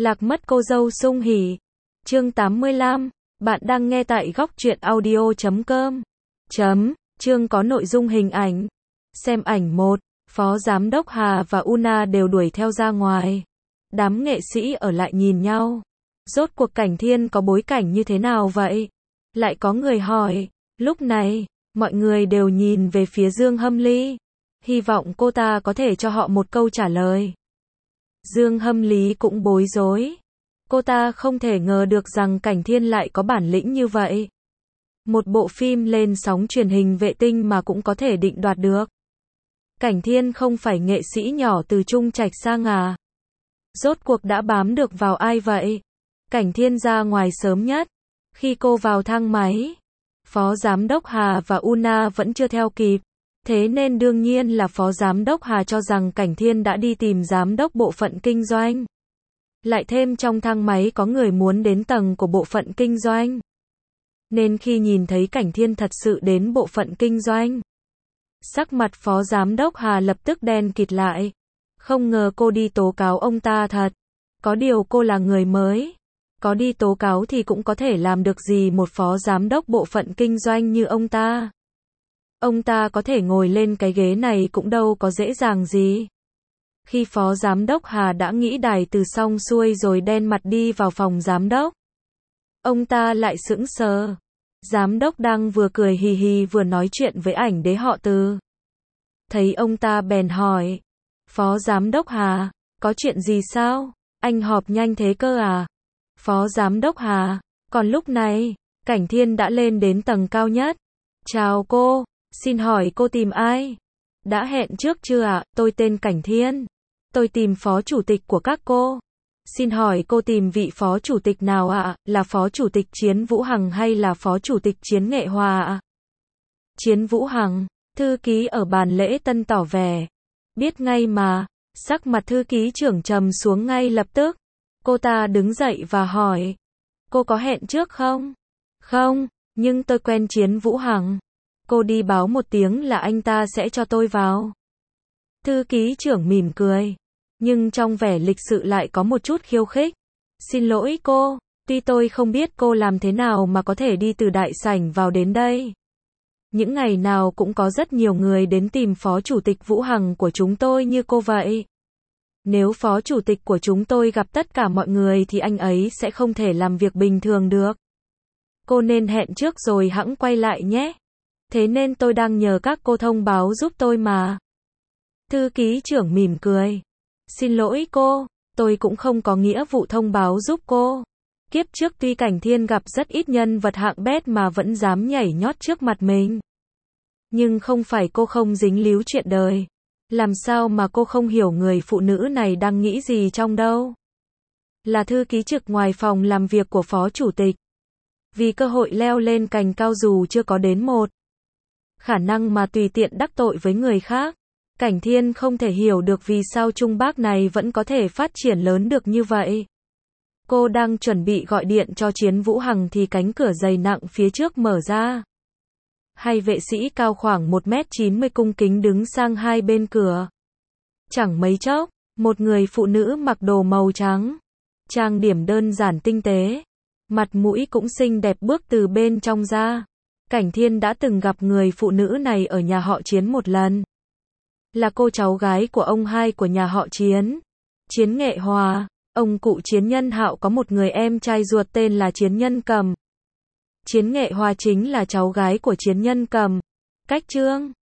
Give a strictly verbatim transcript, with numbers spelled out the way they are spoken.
Lạc mất cô dâu sung hỉ. Chương tám mươi lăm. Bạn đang nghe tại góc truyện audio chấm com. Chấm. Chương có nội dung hình ảnh. Xem ảnh một. Phó Giám đốc Hà và Una đều đuổi theo ra ngoài. Đám nghệ sĩ ở lại nhìn nhau. Rốt cuộc Cảnh Thiên có bối cảnh như thế nào vậy? Lại có người hỏi. Lúc này, mọi người đều nhìn về phía Dương Hâm Ly. Hy vọng cô ta có thể cho họ một câu trả lời. Dương Hâm Lý cũng bối rối. Cô ta không thể ngờ được rằng Cảnh Thiên lại có bản lĩnh như vậy. Một bộ phim lên sóng truyền hình vệ tinh mà cũng có thể định đoạt được. Cảnh Thiên không phải nghệ sĩ nhỏ từ Trung Trạch sang à? Rốt cuộc đã bám được vào ai vậy? Cảnh Thiên ra ngoài sớm nhất. Khi cô vào thang máy, Phó Giám đốc Hà và Una vẫn chưa theo kịp. Thế nên đương nhiên là Phó Giám đốc Hà cho rằng Cảnh Thiên đã đi tìm Giám đốc bộ phận kinh doanh. Lại thêm trong thang máy có người muốn đến tầng của bộ phận kinh doanh. Nên khi nhìn thấy Cảnh Thiên thật sự đến bộ phận kinh doanh, sắc mặt Phó Giám đốc Hà lập tức đen kịt lại. Không ngờ cô đi tố cáo ông ta thật. Có điều cô là người mới. Có đi tố cáo thì cũng có thể làm được gì một Phó Giám đốc bộ phận kinh doanh như ông ta. Ông ta có thể ngồi lên cái ghế này cũng đâu có dễ dàng gì. Khi Phó Giám đốc Hà đã nghĩ đài từ xong xuôi rồi đen mặt đi vào phòng giám đốc. Ông ta lại sững sờ. Giám đốc đang vừa cười hì hì vừa nói chuyện với ảnh đế họ Từ. Thấy ông ta bèn hỏi. Phó Giám đốc Hà, có chuyện gì sao? Anh họp nhanh thế cơ à? Phó Giám đốc Hà, còn lúc này, Cảnh Thiên đã lên đến tầng cao nhất. Chào cô, xin hỏi cô tìm ai? Đã hẹn trước chưa ạ? Tôi tên Cảnh Thiên. Tôi tìm phó chủ tịch của các cô. Xin hỏi cô tìm vị phó chủ tịch nào ạ? Là phó chủ tịch Chiến Vũ Hằng hay là phó chủ tịch Chiến Nghệ Hòa ạ? Chiến Vũ Hằng, thư ký ở bàn lễ tân tỏ vẻ. Biết ngay mà, sắc mặt thư ký trưởng trầm xuống ngay lập tức. Cô ta đứng dậy và hỏi. Cô có hẹn trước không? Không, nhưng tôi quen Chiến Vũ Hằng. Cô đi báo một tiếng là anh ta sẽ cho tôi vào. Thư ký trưởng mỉm cười. Nhưng trong vẻ lịch sự lại có một chút khiêu khích. Xin lỗi cô, tuy tôi không biết cô làm thế nào mà có thể đi từ đại sảnh vào đến đây. Những ngày nào cũng có rất nhiều người đến tìm phó chủ tịch Vũ Hằng của chúng tôi như cô vậy. Nếu phó chủ tịch của chúng tôi gặp tất cả mọi người thì anh ấy sẽ không thể làm việc bình thường được. Cô nên hẹn trước rồi hẵng quay lại nhé. Thế nên tôi đang nhờ các cô thông báo giúp tôi mà. Thư ký trưởng mỉm cười. Xin lỗi cô, tôi cũng không có nghĩa vụ thông báo giúp cô. Kiếp trước tuy Cảnh Thiên gặp rất ít nhân vật hạng bét mà vẫn dám nhảy nhót trước mặt mình. Nhưng không phải cô không dính líu chuyện đời. Làm sao mà cô không hiểu người phụ nữ này đang nghĩ gì trong đâu. Là thư ký trực ngoài phòng làm việc của phó chủ tịch. Vì cơ hội leo lên cành cao dù chưa có đến một. Khả năng mà tùy tiện đắc tội với người khác. Cảnh Thiên không thể hiểu được vì sao Trung Bác này vẫn có thể phát triển lớn được như vậy. Cô đang chuẩn bị gọi điện cho Chiến Vũ Hằng thì cánh cửa dày nặng phía trước mở ra. Hai vệ sĩ cao khoảng một mét chín mươi cung kính đứng sang hai bên cửa. Chẳng mấy chốc, một người phụ nữ mặc đồ màu trắng, trang điểm đơn giản tinh tế, mặt mũi cũng xinh đẹp bước từ bên trong ra. Cảnh Thiên đã từng gặp người phụ nữ này ở nhà họ Chiến một lần. Là cô cháu gái của ông hai của nhà họ Chiến, Chiến Nghệ Hòa. Ông cụ Chiến Nhân Hạo có một người em trai ruột tên là Chiến Nhân Cầm. Chiến Nghệ Hòa chính là cháu gái của Chiến Nhân Cầm. Cách Trương